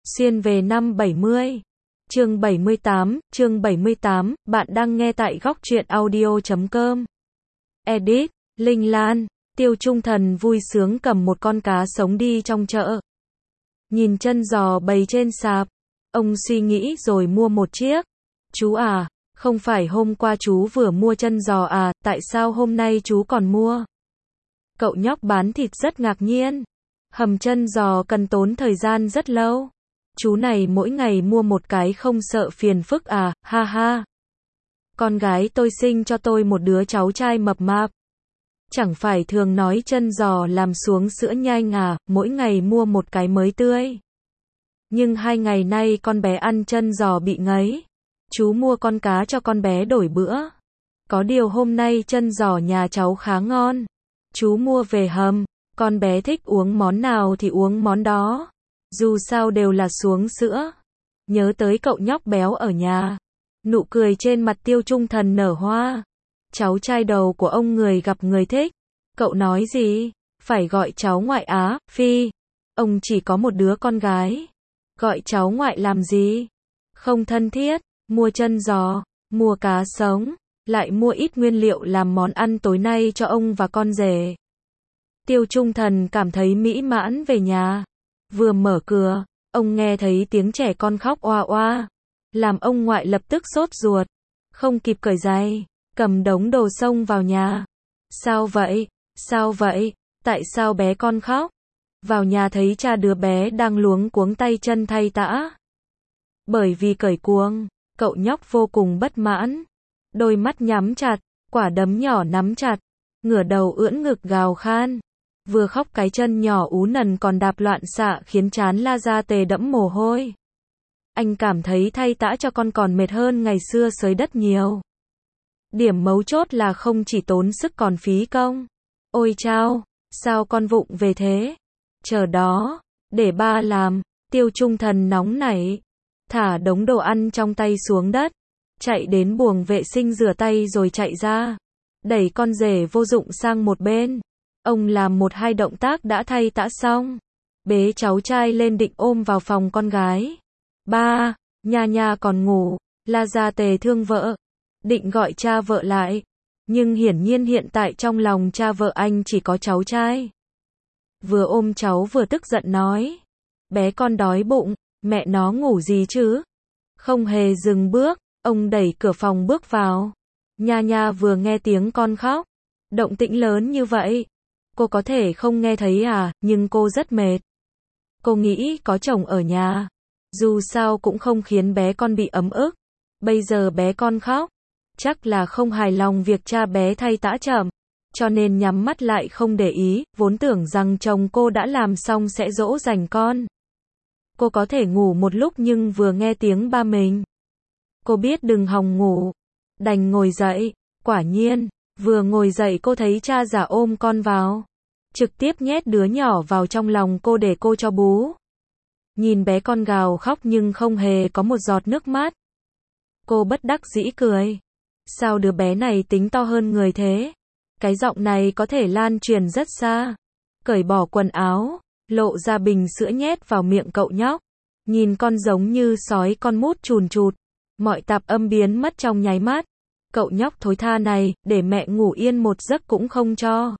Xuyên về năm 70. Chương 78, bạn đang nghe tại góc truyện audio.com. Edit, Linh Lan, Tiêu Trung Thần vui sướng cầm một con cá sống đi trong chợ. Nhìn chân giò bày trên sạp, ông suy nghĩ rồi mua một chiếc. Chú à, không phải hôm qua chú vừa mua chân giò à, tại sao hôm nay chú còn mua? Cậu nhóc bán thịt rất ngạc nhiên. Hầm chân giò cần tốn thời gian rất lâu. Chú này mỗi ngày mua một cái không sợ phiền phức à, ha ha. Con gái tôi sinh cho tôi một đứa cháu trai mập mạp. Chẳng phải thường nói chân giò làm xuống sữa nhanh à, mỗi ngày mua một cái mới tươi. Nhưng 2 ngày nay con bé ăn chân giò bị ngấy. Chú mua con cá cho con bé đổi bữa. Có điều hôm nay chân giò nhà cháu khá ngon. Chú mua về hầm, con bé thích uống món nào thì uống món đó. Dù sao đều là xuống sữa. Nhớ tới cậu nhóc béo ở nhà. Nụ cười trên mặt Tiêu Trung Thần nở hoa. Cháu trai đầu của ông người gặp người thích. Cậu nói gì? Phải gọi cháu ngoại á, Phi. Ông chỉ có một đứa con gái. Gọi cháu ngoại làm gì? Không thân thiết. Mua chân giò, mua cá sống, lại mua ít nguyên liệu làm món ăn tối nay cho ông và con rể. Tiêu Trung Thần cảm thấy mỹ mãn về nhà. Vừa mở cửa, ông nghe thấy tiếng trẻ con khóc oa oa. Làm ông ngoại lập tức sốt ruột. Không kịp cởi giày, cầm đống đồ xông vào nhà. Sao vậy? Sao vậy? Tại sao bé con khóc? Vào nhà thấy cha đứa bé đang luống cuống tay chân thay tã. Bởi vì cởi cuống, cậu nhóc vô cùng bất mãn. Đôi mắt nhắm chặt, quả đấm nhỏ nắm chặt, ngửa đầu ưỡn ngực gào khan. Vừa khóc cái chân nhỏ ú nần còn đạp loạn xạ khiến trán La Gia Tề đẫm mồ hôi. Anh cảm thấy thay tã cho con còn mệt hơn ngày xưa xới đất nhiều. Điểm mấu chốt là không chỉ tốn sức còn phí công. Ôi chao, sao con vụng về thế? Chờ đó, để ba làm. Tiêu Trung Thần nóng nảy, thả đống đồ ăn trong tay xuống đất, chạy đến buồng vệ sinh rửa tay rồi chạy ra, đẩy con rể vô dụng sang một bên. Ông làm 1-2 động tác đã thay tã xong, bế cháu trai lên định ôm vào phòng con gái. Ba, Nha Nha còn ngủ. La Gia Tề thương vợ, định gọi cha vợ lại, nhưng hiển nhiên hiện tại trong lòng cha vợ anh chỉ có cháu trai. Vừa ôm cháu vừa tức giận nói, bé con đói bụng, mẹ nó ngủ gì chứ? Không hề dừng bước, ông đẩy cửa phòng bước vào. Nha Nha vừa nghe tiếng con khóc, động tĩnh lớn như vậy, cô có thể không nghe thấy à, nhưng cô rất mệt. Cô nghĩ có chồng ở nhà, dù sao cũng không khiến bé con bị ấm ức. Bây giờ bé con khóc, chắc là không hài lòng việc cha bé thay tã chậm, cho nên nhắm mắt lại không để ý, vốn tưởng rằng chồng cô đã làm xong sẽ dỗ dành con. Cô có thể ngủ một lúc nhưng vừa nghe tiếng ba mình, cô biết đừng hòng ngủ, đành ngồi dậy. Quả nhiên, vừa ngồi dậy cô thấy cha già ôm con vào, trực tiếp nhét đứa nhỏ vào trong lòng cô để cô cho bú. Nhìn bé con gào khóc nhưng không hề có một giọt nước mắt. Cô bất đắc dĩ cười. Sao đứa bé này tính to hơn người thế? Cái giọng này có thể lan truyền rất xa. Cởi bỏ quần áo, lộ ra bình sữa nhét vào miệng cậu nhóc. Nhìn con giống như sói con mút chùn chụt. Mọi tạp âm biến mất trong nháy mắt. Cậu nhóc thối tha này, để mẹ ngủ yên một giấc cũng không cho.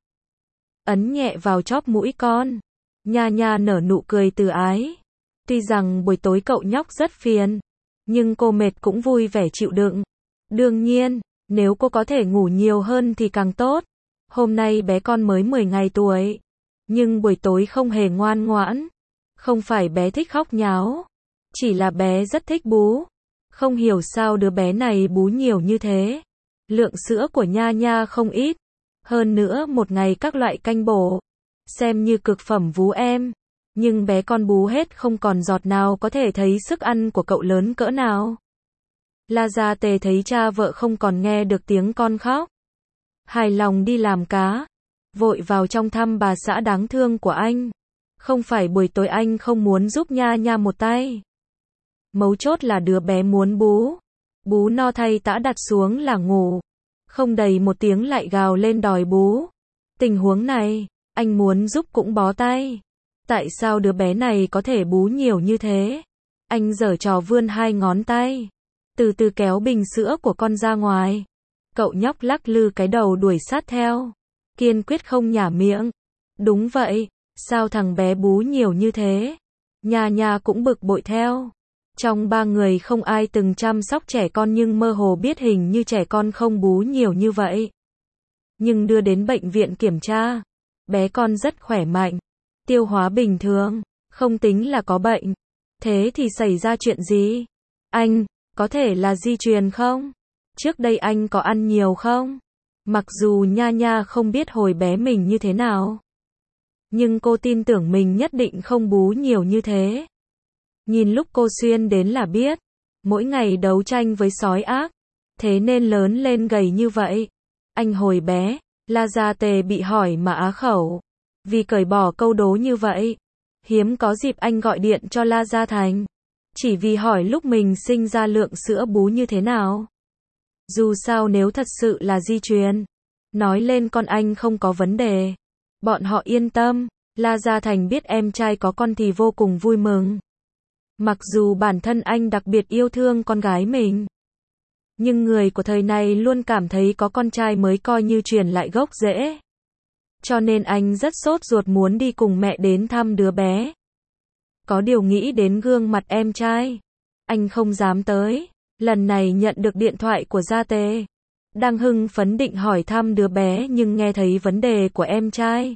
Ấn nhẹ vào chóp mũi con. Nha Nha nở nụ cười từ ái. Tuy rằng buổi tối cậu nhóc rất phiền, nhưng cô mệt cũng vui vẻ chịu đựng. Đương nhiên, nếu cô có thể ngủ nhiều hơn thì càng tốt. Hôm nay bé con mới 10 ngày tuổi, nhưng buổi tối không hề ngoan ngoãn. Không phải bé thích khóc nháo, chỉ là bé rất thích bú. Không hiểu sao đứa bé này bú nhiều như thế. Lượng sữa của Nha Nha không ít. Hơn nữa một ngày các loại canh bổ, xem như cực phẩm vú em. Nhưng bé con bú hết không còn giọt nào, có thể thấy sức ăn của cậu lớn cỡ nào. La Gia Tề thấy cha vợ không còn nghe được tiếng con khóc, hài lòng đi làm cá, vội vào trong thăm bà xã đáng thương của anh. Không phải buổi tối anh không muốn giúp Nha Nha một tay. Mấu chốt là đứa bé muốn bú. Bú no thay tã đặt xuống là ngủ. Không đầy 1 tiếng lại gào lên đòi bú. Tình huống này, anh muốn giúp cũng bó tay. Tại sao đứa bé này có thể bú nhiều như thế? Anh giở trò vươn hai ngón tay, từ từ kéo bình sữa của con ra ngoài. Cậu nhóc lắc lư cái đầu đuổi sát theo, kiên quyết không nhả miệng. Đúng vậy, sao thằng bé bú nhiều như thế? Nha Nha cũng bực bội theo. Trong ba người không ai từng chăm sóc trẻ con nhưng mơ hồ biết hình như trẻ con không bú nhiều như vậy. Nhưng đưa đến bệnh viện kiểm tra, bé con rất khỏe mạnh, tiêu hóa bình thường, không tính là có bệnh. Thế thì xảy ra chuyện gì? Anh, có thể là di truyền không? Trước đây anh có ăn nhiều không? Mặc dù Nha Nha không biết hồi bé mình như thế nào, nhưng cô tin tưởng mình nhất định không bú nhiều như thế. Nhìn lúc cô xuyên đến là biết, mỗi ngày đấu tranh với sói ác, thế nên lớn lên gầy như vậy. Anh hồi bé, La Gia Tề bị hỏi mà á khẩu, vì cởi bỏ câu đố như vậy. Hiếm có dịp anh gọi điện cho La Gia Thành, chỉ vì hỏi lúc mình sinh ra lượng sữa bú như thế nào. Dù sao nếu thật sự là di truyền, nói lên con anh không có vấn đề, bọn họ yên tâm. La Gia Thành biết em trai có con thì vô cùng vui mừng. Mặc dù bản thân anh đặc biệt yêu thương con gái mình, nhưng người của thời này luôn cảm thấy có con trai mới coi như truyền lại gốc rễ. Cho nên anh rất sốt ruột muốn đi cùng mẹ đến thăm đứa bé. Có điều nghĩ đến gương mặt em trai, anh không dám tới. Lần này nhận được điện thoại của Gia Tề, đang hưng phấn định hỏi thăm đứa bé nhưng nghe thấy vấn đề của em trai.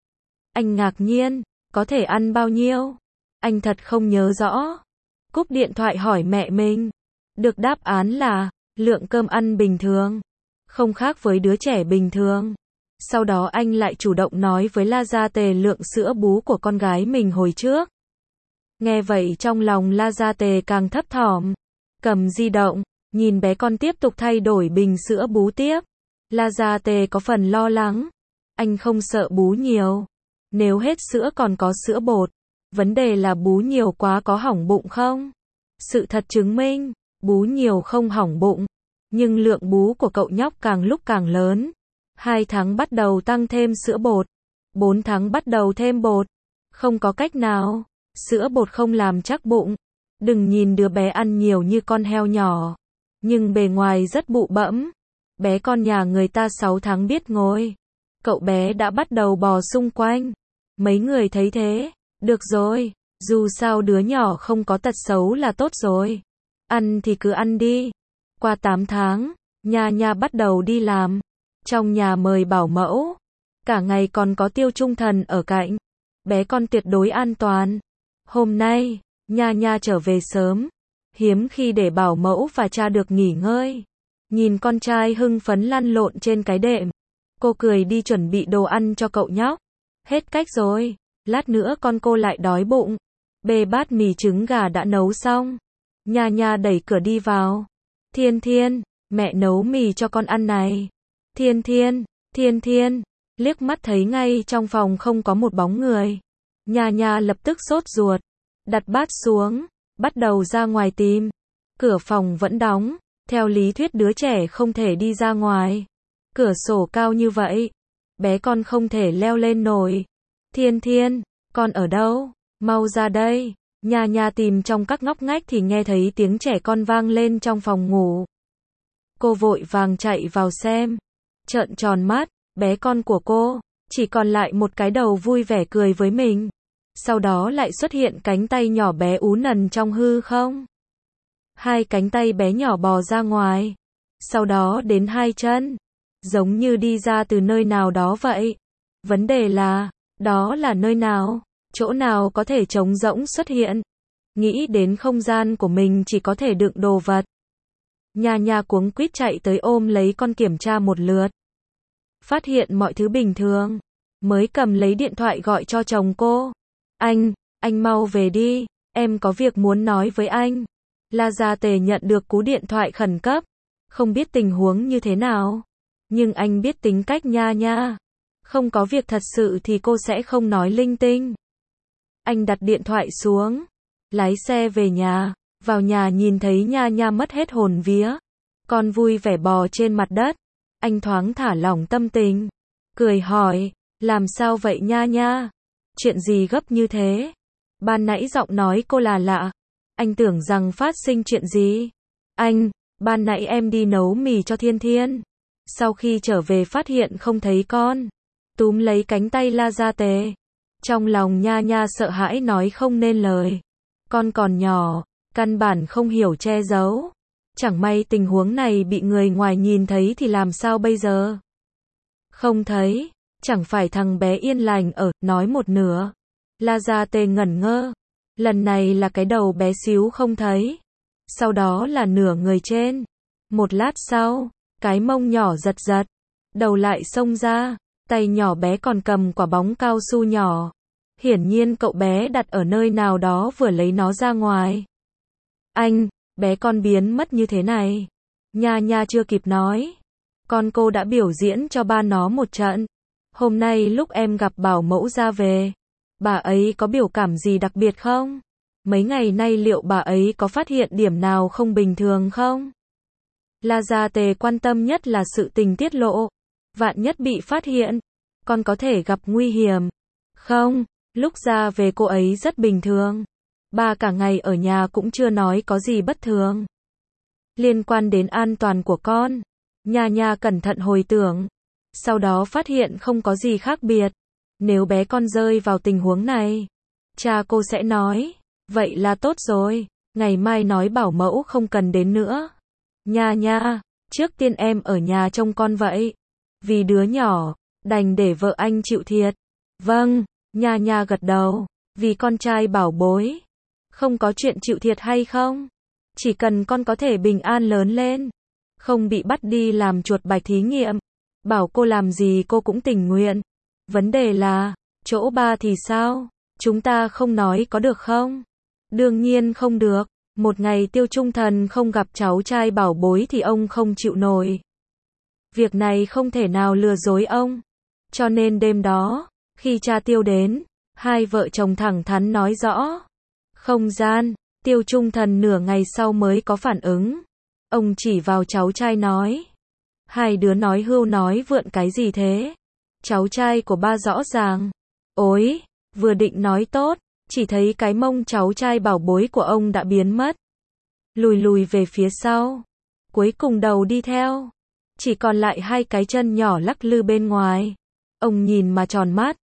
Anh ngạc nhiên, có thể ăn bao nhiêu? Anh thật không nhớ rõ. Cúp điện thoại hỏi mẹ mình. Được đáp án là, lượng cơm ăn bình thường, không khác với đứa trẻ bình thường. Sau đó anh lại chủ động nói với La Gia Tề lượng sữa bú của con gái mình hồi trước. Nghe vậy trong lòng La Gia Tề càng thấp thỏm. Cầm di động, nhìn bé con tiếp tục thay đổi bình sữa bú tiếp. La Gia Tề có phần lo lắng. Anh không sợ bú nhiều. Nếu hết sữa còn có sữa bột. Vấn đề là bú nhiều quá có hỏng bụng không? Sự thật chứng minh, bú nhiều không hỏng bụng. Nhưng lượng bú của cậu nhóc càng lúc càng lớn. 2 tháng bắt đầu tăng thêm sữa bột. 4 tháng bắt đầu thêm bột. Không có cách nào. Sữa bột không làm chắc bụng. Đừng nhìn đứa bé ăn nhiều như con heo nhỏ, nhưng bề ngoài rất bụ bẫm. Bé con nhà người ta 6 tháng biết ngồi. Cậu bé đã bắt đầu bò xung quanh. Mấy người thấy thế, được rồi, dù sao đứa nhỏ không có tật xấu là tốt rồi. Ăn thì cứ ăn đi. Qua 8 tháng, Nha Nha bắt đầu đi làm. Trong nhà mời bảo mẫu. Cả ngày còn có Tiêu Trung Thần ở cạnh. Bé con tuyệt đối an toàn. Hôm nay, Nha Nha trở về sớm, hiếm khi để bảo mẫu và cha được nghỉ ngơi. Nhìn con trai hưng phấn lăn lộn trên cái đệm, cô cười đi chuẩn bị đồ ăn cho cậu nhóc. Hết cách rồi, lát nữa con cô lại đói bụng. Bê bát mì trứng gà đã nấu xong. Nha Nha đẩy cửa đi vào. Thiên Thiên, mẹ nấu mì cho con ăn này. Thiên Thiên, Thiên Thiên, liếc mắt thấy ngay trong phòng không có một bóng người. Nha Nha lập tức sốt ruột. Đặt bát xuống, bắt đầu ra ngoài tìm. Cửa phòng vẫn đóng, theo lý thuyết đứa trẻ không thể đi ra ngoài. Cửa sổ cao như vậy, bé con không thể leo lên nổi. Thiên Thiên, con ở đâu? Mau ra đây. Nha Nha tìm trong các ngóc ngách thì nghe thấy tiếng trẻ con vang lên trong phòng ngủ. Cô vội vàng chạy vào xem. Trợn tròn mắt, bé con của cô, chỉ còn lại một cái đầu vui vẻ cười với mình. Sau đó lại xuất hiện cánh tay nhỏ bé ú nần trong hư không. 2 cánh tay bé nhỏ bò ra ngoài. Sau đó đến 2 chân. Giống như đi ra từ nơi nào đó vậy. Vấn đề là, đó là nơi nào? Chỗ nào có thể trống rỗng xuất hiện? Nghĩ đến không gian của mình chỉ có thể đựng đồ vật. Nha Nha cuống quýt chạy tới ôm lấy con kiểm tra một lượt. Phát hiện mọi thứ bình thường. Mới cầm lấy điện thoại gọi cho chồng cô. Anh mau về đi, em có việc muốn nói với anh. La Gia Tề nhận được cú điện thoại khẩn cấp. Không biết tình huống như thế nào. Nhưng anh biết tính cách Nha Nha. Không có việc thật sự thì cô sẽ không nói linh tinh. Anh đặt điện thoại xuống. Lái xe về nhà. Vào nhà nhìn thấy Nha Nha mất hết hồn vía. Con vui vẻ bò trên mặt đất. Anh thoáng thả lỏng tâm tình. Cười hỏi, làm sao vậy Nha Nha? Chuyện gì gấp như thế? Ban nãy giọng nói cô là lạ. Anh tưởng rằng phát sinh chuyện gì? Anh, ban nãy em đi nấu mì cho Thiên Thiên. Sau khi trở về phát hiện không thấy con. Túm lấy cánh tay La Gia Tề. Trong lòng Nha Nha sợ hãi nói không nên lời. Con còn nhỏ, căn bản không hiểu che giấu. Chẳng may tình huống này bị người ngoài nhìn thấy thì làm sao bây giờ? Không thấy, chẳng phải thằng bé yên lành ở, nói một nửa. La Gia Tề ngẩn ngơ. Lần này là cái đầu bé xíu không thấy. Sau đó là nửa người trên. Một lát sau, cái mông nhỏ giật giật. Đầu lại xông ra. Tay nhỏ bé còn cầm quả bóng cao su nhỏ. Hiển nhiên cậu bé đặt ở nơi nào đó vừa lấy nó ra ngoài. Anh, bé con biến mất như thế này. Nha Nha chưa kịp nói. Con cô đã biểu diễn cho ba nó một trận. Hôm nay lúc em gặp bảo mẫu ra về, bà ấy có biểu cảm gì đặc biệt không? Mấy ngày nay liệu bà ấy có phát hiện điểm nào không bình thường không? La Gia Tề quan tâm nhất là sự tình tiết lộ. Vạn nhất bị phát hiện, con có thể gặp nguy hiểm. Không, lúc ra về cô ấy rất bình thường. Ba cả ngày ở nhà cũng chưa nói có gì bất thường. Liên quan đến an toàn của con, Nha Nha cẩn thận hồi tưởng. Sau đó phát hiện không có gì khác biệt. Nếu bé con rơi vào tình huống này, cha cô sẽ nói, vậy là tốt rồi, ngày mai nói bảo mẫu không cần đến nữa. Nha Nha, trước tiên em ở nhà trông con vậy. Vì đứa nhỏ, đành để vợ anh chịu thiệt. Vâng, Nha Nha gật đầu, vì con trai bảo bối. Không có chuyện chịu thiệt hay không? Chỉ cần con có thể bình an lớn lên, không bị bắt đi làm chuột bạch thí nghiệm, bảo cô làm gì cô cũng tình nguyện. Vấn đề là, chỗ ba thì sao? Chúng ta không nói có được không? Đương nhiên không được. Một ngày Tiêu Trung Thần không gặp cháu trai bảo bối thì ông không chịu nổi. Việc này không thể nào lừa dối ông. Cho nên đêm đó, khi cha Tiêu đến, hai vợ chồng thẳng thắn nói rõ. Không gian, Tiêu Trung Thần nửa ngày sau mới có phản ứng. Ông chỉ vào cháu trai nói. Hai đứa nói hưu nói vượn cái gì thế? Cháu trai của ba rõ ràng. Ôi, vừa định nói tốt, chỉ thấy cái mông cháu trai bảo bối của ông đã biến mất. Lùi lùi về phía sau. Cuối cùng đầu đi theo. Chỉ còn lại hai cái chân nhỏ lắc lư bên ngoài. Ông nhìn mà tròn mắt.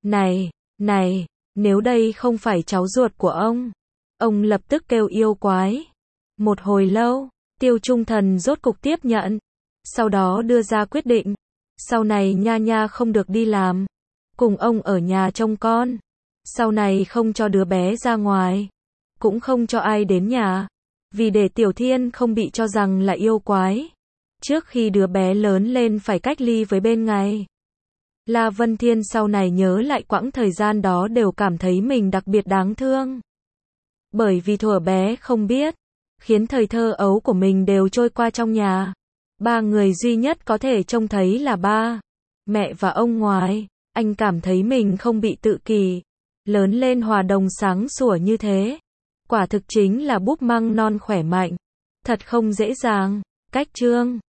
Này, nếu đây không phải cháu ruột của ông lập tức kêu yêu quái. Một hồi lâu, Tiêu Trung Thần rốt cục tiếp nhận. Sau đó đưa ra quyết định. Sau này Nha Nha không được đi làm. Cùng ông ở nhà trông con. Sau này không cho đứa bé ra ngoài. Cũng không cho ai đến nhà. Vì để Tiểu Thiên không bị cho rằng là yêu quái. Trước khi đứa bé lớn lên phải cách ly với bên ngoài. La Vân Thiên sau này nhớ lại quãng thời gian đó đều cảm thấy mình đặc biệt đáng thương. Bởi vì thuở bé không biết, khiến thời thơ ấu của mình đều trôi qua trong nhà. Ba người duy nhất có thể trông thấy là ba, mẹ và ông ngoại. Anh cảm thấy mình không bị tự kỷ. Lớn lên hòa đồng sáng sủa như thế. Quả thực chính là búp măng non khỏe mạnh. Thật không dễ dàng. Cách chương